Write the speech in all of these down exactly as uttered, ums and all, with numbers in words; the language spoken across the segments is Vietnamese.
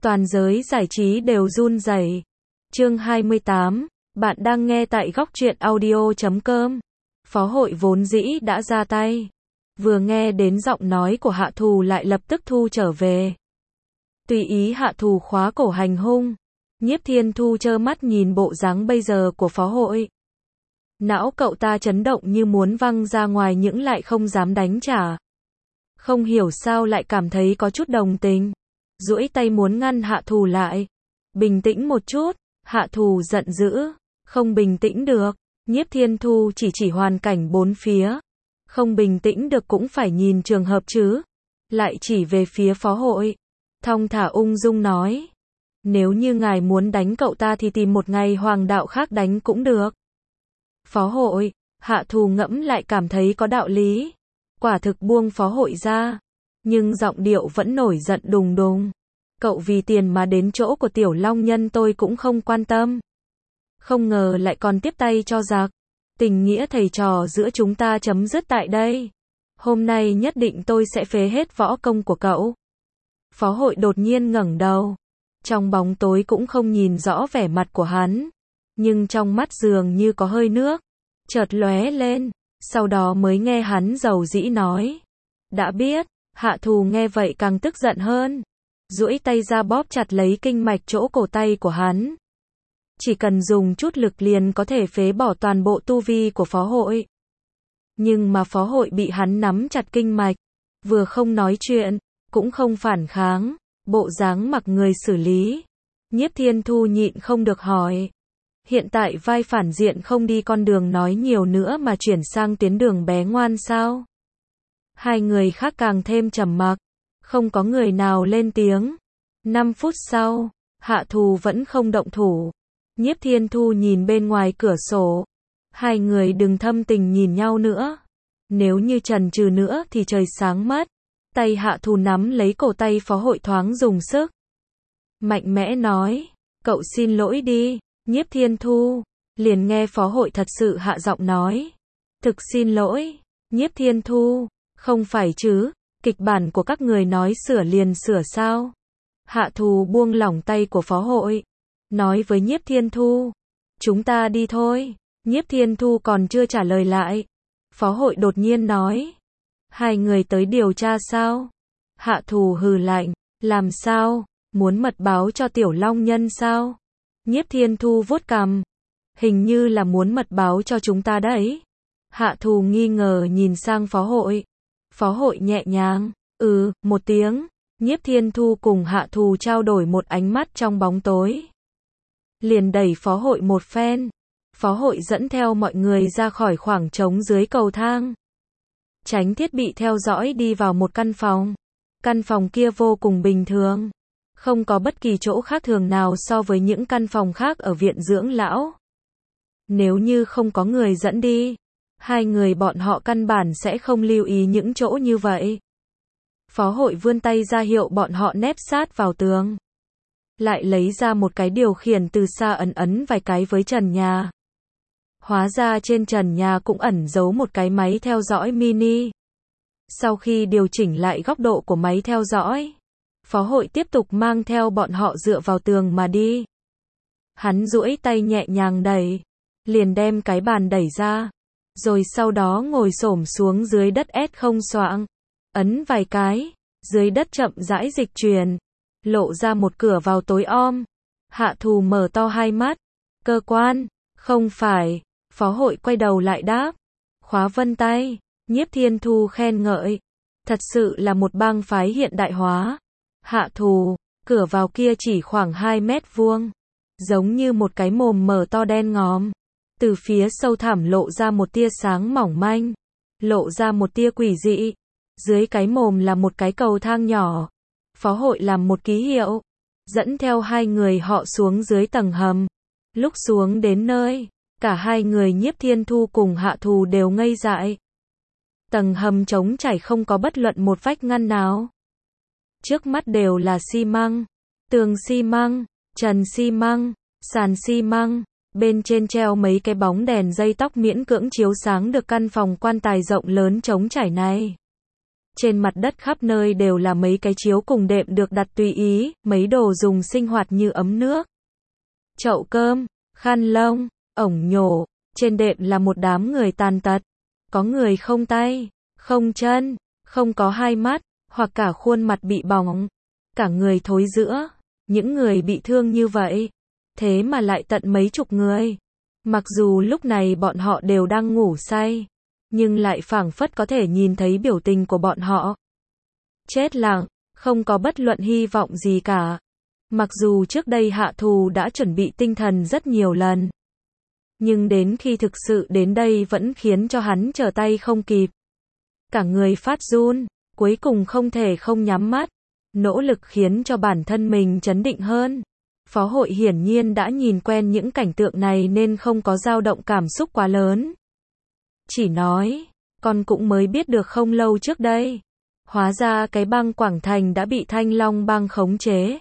Toàn giới giải trí đều run rẩy. Chương hai mươi tám, bạn đang nghe tại góc truyện audio chấm com. Phó hội vốn dĩ đã ra tay. Vừa nghe đến giọng nói của Hạ Thù lại lập tức thu trở về. Tùy ý Hạ Thù khóa cổ hành hung. Nhiếp Thiên Thu trơ mắt nhìn bộ dáng bây giờ của phó hội. Não cậu ta chấn động như muốn văng ra ngoài những lại không dám đánh trả. Không hiểu sao lại cảm thấy có chút đồng tình. Duỗi tay muốn ngăn Hạ Thù lại. Bình tĩnh một chút, Hạ Thù giận dữ. Không bình tĩnh được. Nhiếp Thiên Thu chỉ chỉ hoàn cảnh bốn phía. Không bình tĩnh được cũng phải nhìn trường hợp chứ. Lại chỉ về phía phó hội. Thong thả ung dung nói. Nếu như ngài muốn đánh cậu ta thì tìm một ngày hoàng đạo khác đánh cũng được. Phó hội, Hạ Thù ngẫm lại cảm thấy có đạo lý. Quả thực buông phó hội ra. Nhưng giọng điệu vẫn nổi giận đùng đùng. Cậu vì tiền mà đến chỗ của tiểu long nhân tôi cũng không quan tâm. Không ngờ lại còn tiếp tay cho giặc. Tình nghĩa thầy trò giữa chúng ta chấm dứt tại đây. Hôm nay nhất định tôi sẽ phế hết võ công của cậu. Phó hội đột nhiên ngẩng đầu. Trong bóng tối cũng không nhìn rõ vẻ mặt của hắn. Nhưng trong mắt dường như có hơi nước. Chợt lóe lên. Sau đó mới nghe hắn dầu dĩ nói. Đã biết. Hạ Thù nghe vậy càng tức giận hơn. Duỗi tay ra bóp chặt lấy kinh mạch chỗ cổ tay của hắn. Chỉ cần dùng chút lực liền có thể phế bỏ toàn bộ tu vi của phó hội. Nhưng mà phó hội bị hắn nắm chặt kinh mạch. Vừa không nói chuyện, cũng không phản kháng. Bộ dáng mặc người xử lý. Nhiếp Thiên Thu nhịn không được hỏi. Hiện tại vai phản diện không đi con đường nói nhiều nữa mà chuyển sang tuyến đường bé ngoan sao? Hai người khác càng thêm trầm mặc. Không có người nào lên tiếng. Năm phút sau, Hạ Thù vẫn không động thủ. Nhiếp Thiên Thu nhìn bên ngoài cửa sổ. Hai người đừng thâm tình nhìn nhau nữa. Nếu như chần chừ nữa thì trời sáng mất. Tay Hạ Thù nắm lấy cổ tay phó hội thoáng dùng sức. Mạnh mẽ nói. Cậu xin lỗi đi. Nhiếp Thiên Thu. Liền nghe phó hội thật sự hạ giọng nói. Thực xin lỗi. Nhiếp Thiên Thu. Không phải chứ. Kịch bản của các người nói sửa liền sửa sao. Hạ Thù buông lỏng tay của phó hội. Nói với Nhiếp Thiên Thu. Chúng ta đi thôi. Nhiếp Thiên Thu còn chưa trả lời lại. Phó hội đột nhiên nói. Hai người tới điều tra sao? Hạ Thù hừ lạnh. Làm sao? Muốn mật báo cho tiểu long nhân sao? Nhiếp Thiên Thu vuốt cằm. Hình như là muốn mật báo cho chúng ta đấy. Hạ Thù nghi ngờ nhìn sang phó hội. Phó hội nhẹ nhàng. Ừ, một tiếng. Nhiếp Thiên Thu cùng Hạ Thù trao đổi một ánh mắt trong bóng tối. Liền đẩy phó hội một phen. Phó hội dẫn theo mọi người ra khỏi khoảng trống dưới cầu thang. Tránh thiết bị theo dõi đi vào một căn phòng. Căn phòng kia vô cùng bình thường. Không có bất kỳ chỗ khác thường nào so với những căn phòng khác ở viện dưỡng lão. Nếu như không có người dẫn đi, hai người bọn họ căn bản sẽ không lưu ý những chỗ như vậy. Phó hội vươn tay ra hiệu bọn họ nép sát vào tường. Lại lấy ra một cái điều khiển từ xa ấn ấn vài cái với trần nhà. Hóa ra trên trần nhà cũng ẩn giấu một cái máy theo dõi mini. Sau khi điều chỉnh lại góc độ của máy theo dõi, phó hội tiếp tục mang theo bọn họ dựa vào tường mà đi. Hắn duỗi tay nhẹ nhàng đẩy, liền đem cái bàn đẩy ra, rồi sau đó ngồi xổm xuống dưới đất ét không xoạng, ấn vài cái, dưới đất chậm rãi dịch chuyển, lộ ra một cửa vào tối om. Hạ Thù mở to hai mắt. Cơ quan? Không phải. Phó hội quay đầu lại đáp. Khóa vân tay. Nhiếp Thiên Thu khen ngợi. Thật sự là một bang phái hiện đại hóa. Hạ Thù, cửa vào kia chỉ khoảng hai mét vuông. Giống như một cái mồm mở to đen ngòm. Từ phía sâu thẳm lộ ra một tia sáng mỏng manh. Lộ ra một tia quỷ dị. Dưới cái mồm là một cái cầu thang nhỏ. Phó hội làm một ký hiệu. Dẫn theo hai người họ xuống dưới tầng hầm. Lúc xuống đến nơi, cả hai người Nhiếp Thiên Thu cùng Hạ Thù đều ngây dại. Tầng hầm trống trải không có bất luận một vách ngăn nào. Trước mắt đều là xi măng, tường xi măng, trần xi măng, sàn xi măng. Bên trên treo mấy cái bóng đèn dây tóc miễn cưỡng chiếu sáng được căn phòng quan tài rộng lớn trống trải này. Trên mặt đất khắp nơi đều là mấy cái chiếu cùng đệm được đặt tùy ý, mấy đồ dùng sinh hoạt như ấm nước, chậu cơm, khăn lông, ổng nhổ. Trên đệm là một đám người tàn tật. Có người không tay, không chân, không có hai mắt, hoặc cả khuôn mặt bị bỏng, cả người thối rữa. Những người bị thương như vậy, thế mà lại tận mấy chục người. Mặc dù lúc này bọn họ đều đang ngủ say, nhưng lại phảng phất có thể nhìn thấy biểu tình của bọn họ. Chết lặng, không có bất luận hy vọng gì cả. Mặc dù trước đây Hạ Thù đã chuẩn bị tinh thần rất nhiều lần, nhưng đến khi thực sự đến đây vẫn khiến cho hắn trở tay không kịp. Cả người phát run, cuối cùng không thể không nhắm mắt, nỗ lực khiến cho bản thân mình trấn định hơn. Phó hội hiển nhiên đã nhìn quen những cảnh tượng này nên không có dao động cảm xúc quá lớn. Chỉ nói, con cũng mới biết được không lâu trước đây. Hóa ra cái bang Quảng Thành đã bị Thanh Long bang khống chế.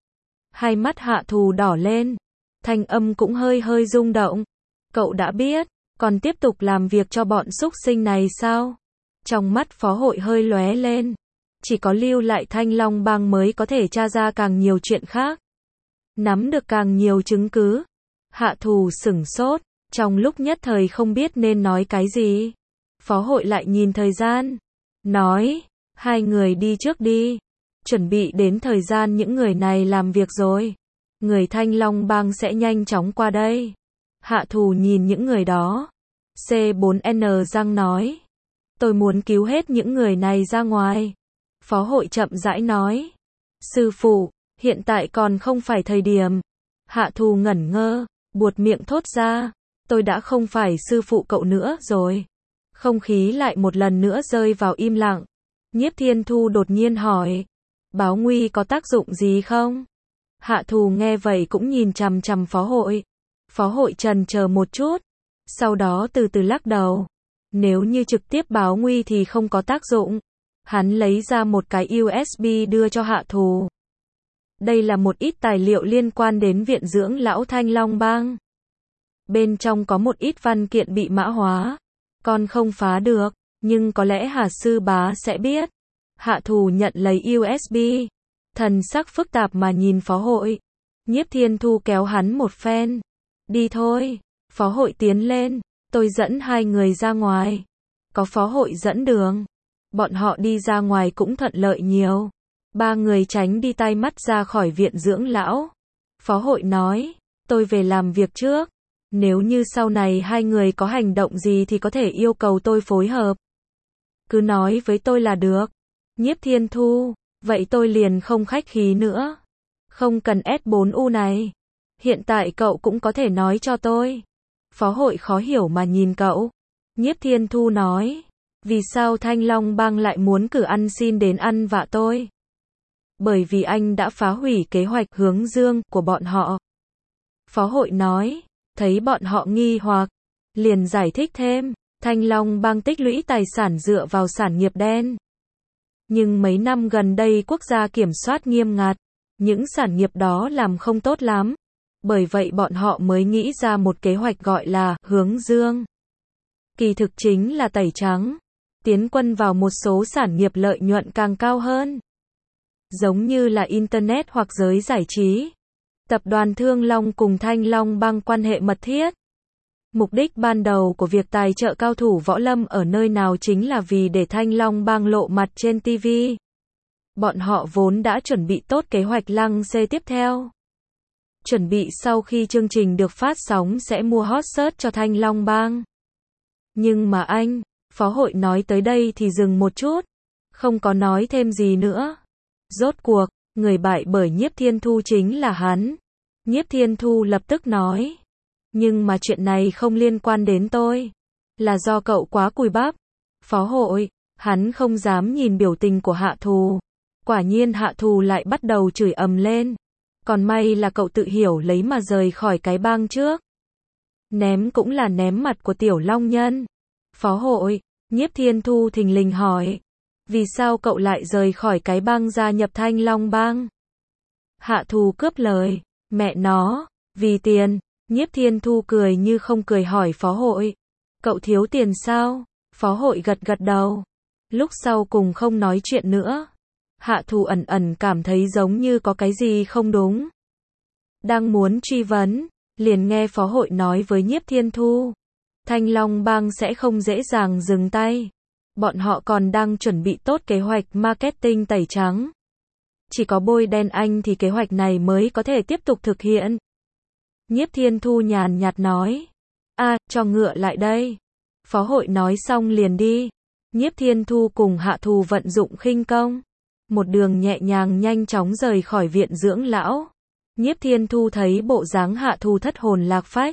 Hai mắt Hạ Thù đỏ lên, thanh âm cũng hơi hơi rung động. Cậu đã biết, còn tiếp tục làm việc cho bọn súc sinh này sao? Trong mắt phó hội hơi lóe lên. Chỉ có lưu lại Thanh Long bang mới có thể tra ra càng nhiều chuyện khác, nắm được càng nhiều chứng cứ. Hạ Thù sửng sốt, trong lúc nhất thời không biết nên nói cái gì. Phó hội lại nhìn thời gian, nói, hai người đi trước đi. Chuẩn bị đến thời gian những người này làm việc rồi, người Thanh Long bang sẽ nhanh chóng qua đây. Hạ Thù nhìn những người đó. C bốn N răng nói, tôi muốn cứu hết những người này ra ngoài. Phó hội chậm rãi nói, sư phụ, hiện tại còn không phải thời điểm. Hạ Thù ngẩn ngơ, buột miệng thốt ra, tôi đã không phải sư phụ cậu nữa rồi. Không khí lại một lần nữa rơi vào im lặng. Nhiếp Thiên Thu đột nhiên hỏi, báo nguy có tác dụng gì không? Hạ Thù nghe vậy cũng nhìn chằm chằm phó hội. Phó hội trần chờ một chút, sau đó từ từ lắc đầu. Nếu như trực tiếp báo nguy thì không có tác dụng. Hắn lấy ra một cái U S B đưa cho Hạ Thù. Đây là một ít tài liệu liên quan đến viện dưỡng lão Thanh Long bang. Bên trong có một ít văn kiện bị mã hóa. Con không phá được, nhưng có lẽ Hà sư bá sẽ biết. Hạ Thù nhận lấy U S B. Thần sắc phức tạp mà nhìn phó hội. Nhiếp Thiên Thu kéo hắn một phen. Đi thôi. Phó hội tiến lên. Tôi dẫn hai người ra ngoài. Có phó hội dẫn đường, bọn họ đi ra ngoài cũng thuận lợi nhiều. Ba người tránh đi tay mắt ra khỏi viện dưỡng lão. Phó hội nói, tôi về làm việc trước. Nếu như sau này hai người có hành động gì thì có thể yêu cầu tôi phối hợp. Cứ nói với tôi là được. Nhiếp Thiên Thu, vậy tôi liền không khách khí nữa. Không cần S bốn U này. Hiện tại cậu cũng có thể nói cho tôi. Phó hội khó hiểu mà nhìn cậu. Nhiếp Thiên Thu nói, vì sao Thanh Long bang lại muốn cử ăn xin đến ăn vạ tôi? Bởi vì anh đã phá hủy kế hoạch hướng dương của bọn họ. Phó hội nói, thấy bọn họ nghi hoặc, liền giải thích thêm, Thanh Long bang tích lũy tài sản dựa vào sản nghiệp đen. Nhưng mấy năm gần đây quốc gia kiểm soát nghiêm ngặt, những sản nghiệp đó làm không tốt lắm. Bởi vậy bọn họ mới nghĩ ra một kế hoạch gọi là hướng dương. Kỳ thực chính là tẩy trắng, tiến quân vào một số sản nghiệp lợi nhuận càng cao hơn. Giống như là Internet hoặc giới giải trí. Tập đoàn Thương Long cùng Thanh Long bang quan hệ mật thiết. Mục đích ban đầu của việc tài trợ cao thủ võ lâm ở nơi nào chính là vì để Thanh Long bang lộ mặt trên ti vi. Bọn họ vốn đã chuẩn bị tốt kế hoạch lăng xê tiếp theo. Chuẩn bị sau khi chương trình được phát sóng sẽ mua hot search cho Thanh Long bang. Nhưng mà anh, phó hội nói tới đây thì dừng một chút. Không có nói thêm gì nữa. Rốt cuộc, người bại bởi Nhiếp Thiên Thu chính là hắn. Nhiếp Thiên Thu lập tức nói. Nhưng mà chuyện này không liên quan đến tôi. Là do cậu quá cùi bắp. Phó hội, hắn không dám nhìn biểu tình của Hạ Thù. Quả nhiên Hạ Thù lại bắt đầu chửi ầm lên. Còn may là cậu tự hiểu lấy mà rời khỏi cái bang trước. Ném cũng là ném mặt của Tiểu Long Nhân. Phó hội, Nhiếp Thiên Thu thình lình hỏi. Vì sao cậu lại rời khỏi cái bang gia nhập Thanh Long bang? Hạ Thù cướp lời. Mẹ nó, vì tiền. Nhiếp Thiên Thu cười như không cười hỏi phó hội. Cậu thiếu tiền sao? Phó hội gật gật đầu. Lúc sau cùng không nói chuyện nữa. Hạ Thù ẩn ẩn cảm thấy giống như có cái gì không đúng. Đang muốn truy vấn, liền nghe phó hội nói với Nhiếp Thiên Thu. Thanh Long Bang sẽ không dễ dàng dừng tay. Bọn họ còn đang chuẩn bị tốt kế hoạch marketing tẩy trắng. Chỉ có bôi đen anh thì kế hoạch này mới có thể tiếp tục thực hiện. Nhiếp Thiên Thu nhàn nhạt nói. A, cho ngựa lại đây. Phó hội nói xong liền đi. Nhiếp Thiên Thu cùng Hạ Thù vận dụng khinh công. Một đường nhẹ nhàng nhanh chóng rời khỏi viện dưỡng lão. Nhiếp Thiên Thu thấy bộ dáng Hạ Thù thất hồn lạc phách.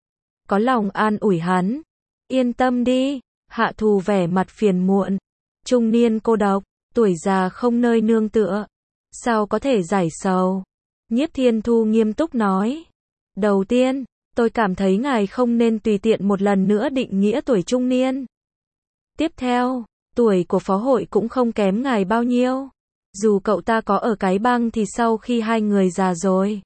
Có lòng an ủi hắn. Yên tâm đi. Hạ Thù vẻ mặt phiền muộn. Trung niên cô độc, tuổi già không nơi nương tựa. Sao có thể giải sầu? Nhiếp Thiên Thu nghiêm túc nói. Đầu tiên, tôi cảm thấy ngài không nên tùy tiện một lần nữa định nghĩa tuổi trung niên. Tiếp theo, tuổi của phó hội cũng không kém ngài bao nhiêu. Dù cậu ta có ở cái bang thì sau khi hai người già rồi,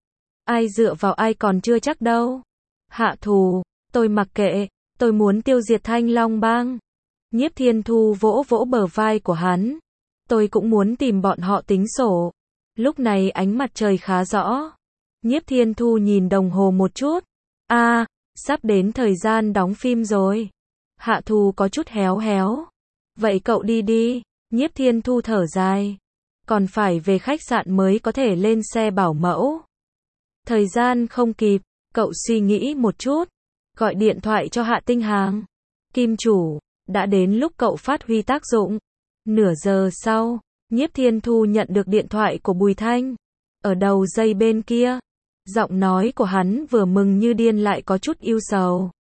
ai dựa vào ai còn chưa chắc đâu. Hạ Thù, tôi mặc kệ, tôi muốn tiêu diệt Thanh Long Bang. Nhiếp Thiên Thu vỗ vỗ bờ vai của hắn. Tôi cũng muốn tìm bọn họ tính sổ. Lúc này ánh mặt trời khá rõ. Nhiếp Thiên Thu nhìn đồng hồ một chút. A, à, sắp đến thời gian đóng phim rồi. Hạ Thù có chút héo héo. Vậy cậu đi đi. Nhiếp Thiên Thu thở dài. Còn phải về khách sạn mới có thể lên xe bảo mẫu. Thời gian không kịp. Cậu suy nghĩ một chút. Gọi điện thoại cho Hạ Tinh Hàng. Kim chủ, đã đến lúc cậu phát huy tác dụng. Nửa giờ sau, Nhiếp Thiên Thu nhận được điện thoại của Bùi Thanh. Ở đầu dây bên kia, giọng nói của hắn vừa mừng như điên lại có chút ưu sầu.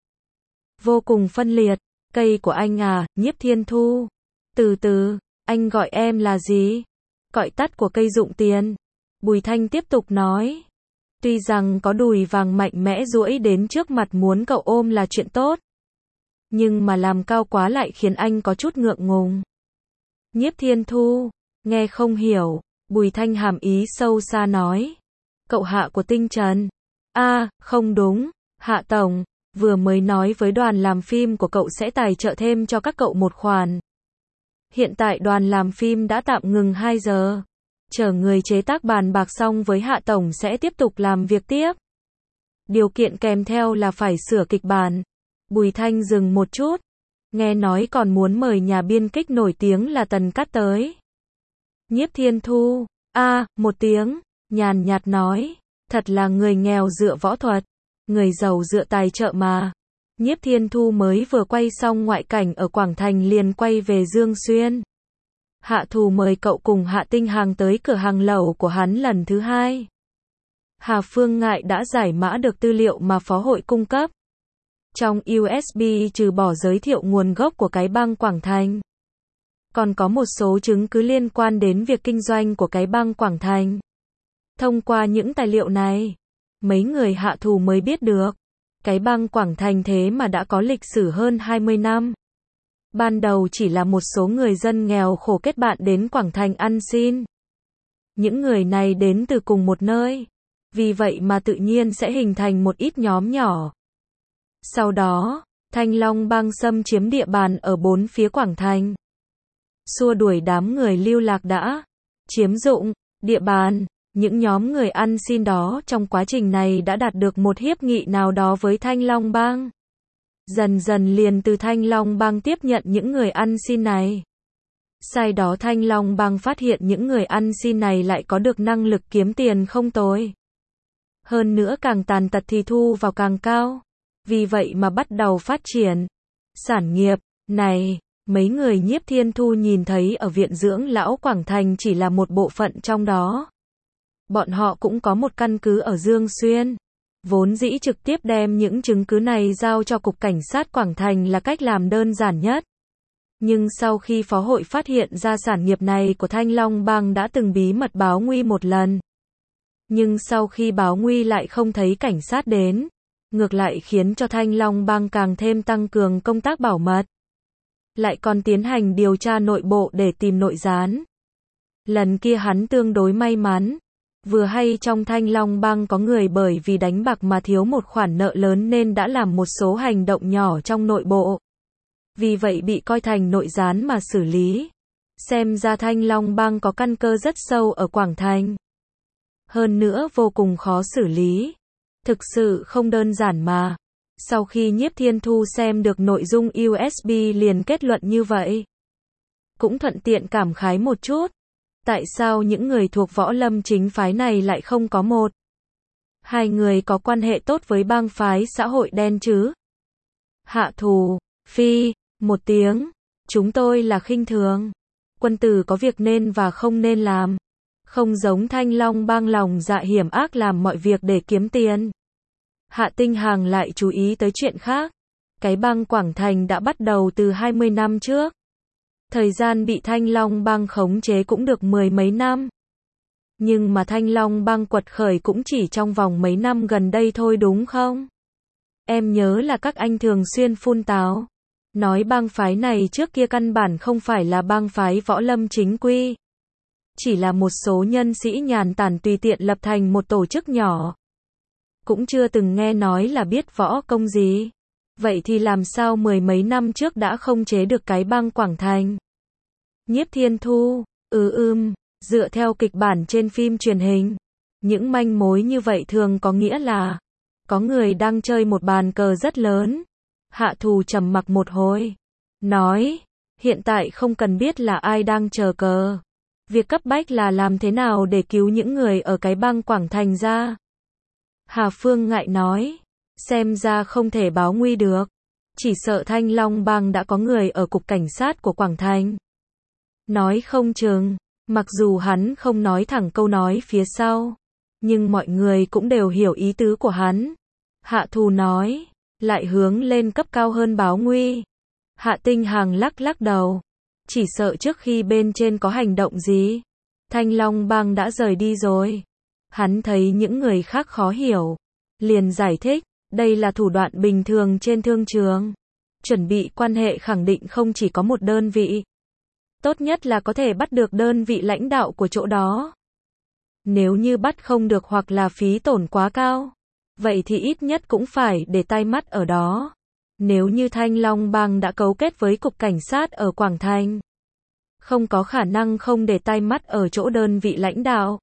Vô cùng phân liệt. Cây của anh à, Nhiếp Thiên Thu. Từ từ, anh gọi em là gì? Gọi tắt của cây dụng tiền. Bùi Thanh tiếp tục nói. Tuy rằng có đùi vàng mạnh mẽ duỗi đến trước mặt muốn cậu ôm là chuyện tốt. Nhưng mà làm cao quá lại khiến anh có chút ngượng ngùng. Nhiếp Thiên Thu, nghe không hiểu. Bùi Thanh hàm ý sâu xa nói. Cậu Hạ của Tinh Trần. A, à, không đúng. Hạ Tổng, vừa mới nói với đoàn làm phim của cậu sẽ tài trợ thêm cho các cậu một khoản. Hiện tại đoàn làm phim đã tạm ngừng hai giờ. Chờ người chế tác bàn bạc xong với Hạ Tổng sẽ tiếp tục làm việc tiếp. Điều kiện kèm theo là phải sửa kịch bản. Bùi Thanh dừng một chút. Nghe nói còn muốn mời nhà biên kịch nổi tiếng là Tần Cát tới. Nhiếp Thiên Thu. A, à, một tiếng. Nhàn nhạt nói. Thật là người nghèo dựa võ thuật. Người giàu dựa tài trợ mà. Nhiếp Thiên Thu mới vừa quay xong ngoại cảnh ở Quảng Thành liền quay về Dương Xuyên. Hạ Thù mời cậu cùng Hạ Tinh Hàng tới cửa hàng lẩu của hắn lần thứ hai. Hà Phương Ngại đã giải mã được tư liệu mà phó hội cung cấp. Trong u ét bê trừ bỏ giới thiệu nguồn gốc của cái bang Quảng Thành, còn có một số chứng cứ liên quan đến việc kinh doanh của cái bang Quảng Thành. Thông qua những tài liệu này, mấy người Hạ Thù mới biết được, cái bang Quảng Thành thế mà đã có lịch sử hơn hai mươi năm. Ban đầu chỉ là một số người dân nghèo khổ kết bạn đến Quảng Thành ăn xin. Những người này đến từ cùng một nơi, vì vậy mà tự nhiên sẽ hình thành một ít nhóm nhỏ. Sau đó, Thanh Long Bang xâm chiếm địa bàn ở bốn phía Quảng Thành. Xua đuổi đám người lưu lạc đã chiếm dụng địa bàn. Những nhóm người ăn xin đó trong quá trình này đã đạt được một hiệp nghị nào đó với Thanh Long Bang. Dần dần liền từ Thanh Long Bang tiếp nhận những người ăn xin này. Sau đó Thanh Long Bang phát hiện những người ăn xin này lại có được năng lực kiếm tiền không tồi. Hơn nữa càng tàn tật thì thu vào càng cao. Vì vậy mà bắt đầu phát triển sản nghiệp này. Mấy người Nhiếp Thiên Thu nhìn thấy ở viện dưỡng lão Quảng Thành chỉ là một bộ phận trong đó. Bọn họ cũng có một căn cứ ở Dương Xuyên. Vốn dĩ trực tiếp đem những chứng cứ này giao cho Cục Cảnh sát Quảng Thành là cách làm đơn giản nhất. Nhưng sau khi phó hội phát hiện ra sản nghiệp này của Thanh Long Bang đã từng bí mật báo nguy một lần. Nhưng sau khi báo nguy lại không thấy cảnh sát đến. Ngược lại khiến cho Thanh Long Bang càng thêm tăng cường công tác bảo mật. Lại còn tiến hành điều tra nội bộ để tìm nội gián. Lần kia hắn tương đối may mắn. Vừa hay trong Thanh Long Bang có người bởi vì đánh bạc mà thiếu một khoản nợ lớn nên đã làm một số hành động nhỏ trong nội bộ. vì vậy bị coi thành nội gián mà xử lý. Xem ra Thanh Long bang có căn cơ rất sâu ở Quảng Thành. Hơn nữa vô cùng khó xử lý. Thực sự không đơn giản mà. Sau khi Nhiếp Thiên Thu xem được nội dung u ét bê liền kết luận như vậy. Cũng thuận tiện cảm khái một chút. Tại sao những người thuộc võ lâm chính phái này lại không có một hai người có quan hệ tốt với bang phái xã hội đen chứ? Hạ Thù, phi, một tiếng. Chúng tôi là khinh thường. Quân tử có việc nên và không nên làm. Không giống Thanh Long bang lòng dạ hiểm ác làm mọi việc để kiếm tiền. Hạ Tinh Hằng lại chú ý tới chuyện khác. Cái bang Quảng Thành đã bắt đầu từ hai mươi năm trước. Thời gian bị Thanh Long bang khống chế cũng được mười mấy năm. Nhưng mà Thanh Long bang quật khởi cũng chỉ trong vòng mấy năm gần đây thôi đúng không? Em nhớ là các anh thường xuyên phun táo. Nói bang phái này trước kia căn bản không phải là bang phái võ lâm chính quy. Chỉ là một số nhân sĩ nhàn tản tùy tiện lập thành một tổ chức nhỏ. Cũng chưa từng nghe nói là biết võ công gì. Vậy thì làm sao mười mấy năm trước đã không chế được cái bang Quảng Thành? Nhiếp Thiên Thu, ừ ưm, dựa theo kịch bản trên phim truyền hình. Những manh mối như vậy thường có nghĩa là có người đang chơi một bàn cờ rất lớn. Hạ Thù trầm mặc một hồi. Nói, hiện tại không cần biết là ai đang chờ cờ. Việc cấp bách là làm thế nào để cứu những người ở cái bang Quảng Thành ra. Hà Phương ngại nói, xem ra không thể báo nguy được. Chỉ sợ Thanh Long bang đã có người ở cục cảnh sát của Quảng Thành. Nói không chừng, mặc dù hắn không nói thẳng câu nói phía sau, nhưng mọi người cũng đều hiểu ý tứ của hắn. Hạ Thù nói, lại hướng lên cấp cao hơn báo nguy. Hạ Tinh Hằng lắc lắc đầu. Chỉ sợ trước khi bên trên có hành động gì, Thanh Long bang đã rời đi rồi. Hắn thấy những người khác khó hiểu, liền giải thích, đây là thủ đoạn bình thường trên thương trường. Chuẩn bị quan hệ khẳng định không chỉ có một đơn vị. Tốt nhất là có thể bắt được đơn vị lãnh đạo của chỗ đó. Nếu như bắt không được hoặc là phí tổn quá cao, vậy thì ít nhất cũng phải để tai mắt ở đó. Nếu như Thanh Long bang đã cấu kết với cục cảnh sát ở Quảng Thành, không có khả năng không để tai mắt ở chỗ đơn vị lãnh đạo.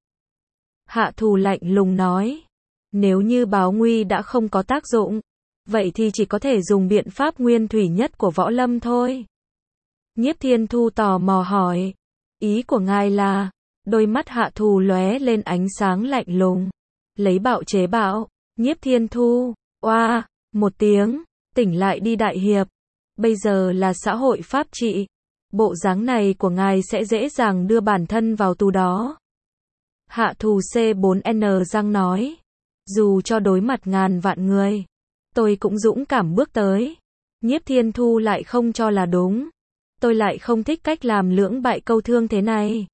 Hạ Thù lạnh lùng nói, nếu như báo nguy đã không có tác dụng, vậy thì chỉ có thể dùng biện pháp nguyên thủy nhất của võ lâm thôi. Nhiếp Thiên Thu tò mò hỏi, ý của ngài là? Đôi mắt Hạ Thù lóe lên ánh sáng lạnh lùng, lấy bạo chế bạo. Nhiếp Thiên Thu, oa, một tiếng, tỉnh lại đi đại hiệp. Bây giờ là xã hội pháp trị. Bộ dáng này của ngài sẽ dễ dàng đưa bản thân vào tù đó. Hạ Thù C bốn N răng nói, dù cho đối mặt ngàn vạn người, tôi cũng dũng cảm bước tới. Nhiếp Thiên Thu lại không cho là đúng. Tôi lại không thích cách làm lưỡng bại câu thương thế này.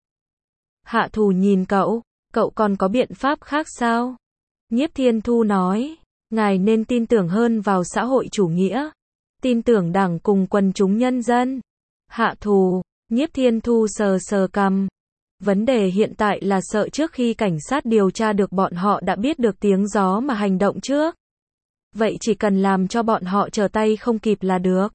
Hạ Thù nhìn cậu, cậu còn có biện pháp khác sao? Nhiếp Thiên Thu nói, ngài nên tin tưởng hơn vào xã hội chủ nghĩa. Tin tưởng đảng cùng quần chúng nhân dân. Hạ Thù, Nhiếp Thiên Thu sờ sờ cằm. Vấn đề hiện tại là sợ trước khi cảnh sát điều tra được bọn họ đã biết được tiếng gió mà hành động trước. Vậy chỉ cần làm cho bọn họ trở tay không kịp là được.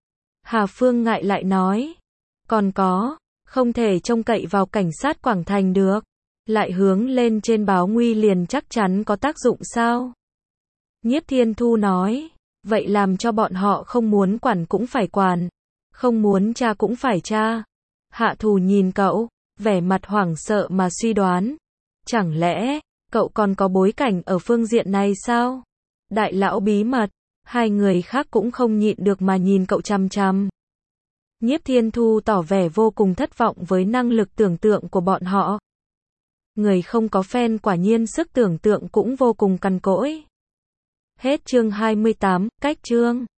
Hà Phương ngại lại nói, còn có, không thể trông cậy vào cảnh sát Quảng Thành được. Lại hướng lên trên báo nguy liền chắc chắn có tác dụng sao? Nhiếp Thiên Thu nói, vậy làm cho bọn họ không muốn quản cũng phải quản, không muốn tra cũng phải tra. Hạ Thù nhìn cậu, vẻ mặt hoảng sợ mà suy đoán. Chẳng lẽ, cậu còn có bối cảnh ở phương diện này sao? Đại lão bí mật, hai người khác cũng không nhịn được mà nhìn cậu chằm chằm. Nhiếp Thiên Thu tỏ vẻ vô cùng thất vọng với năng lực tưởng tượng của bọn họ. Người không có fan quả nhiên sức tưởng tượng cũng vô cùng cằn cỗi. Hết chương hai mươi tám, cách chương.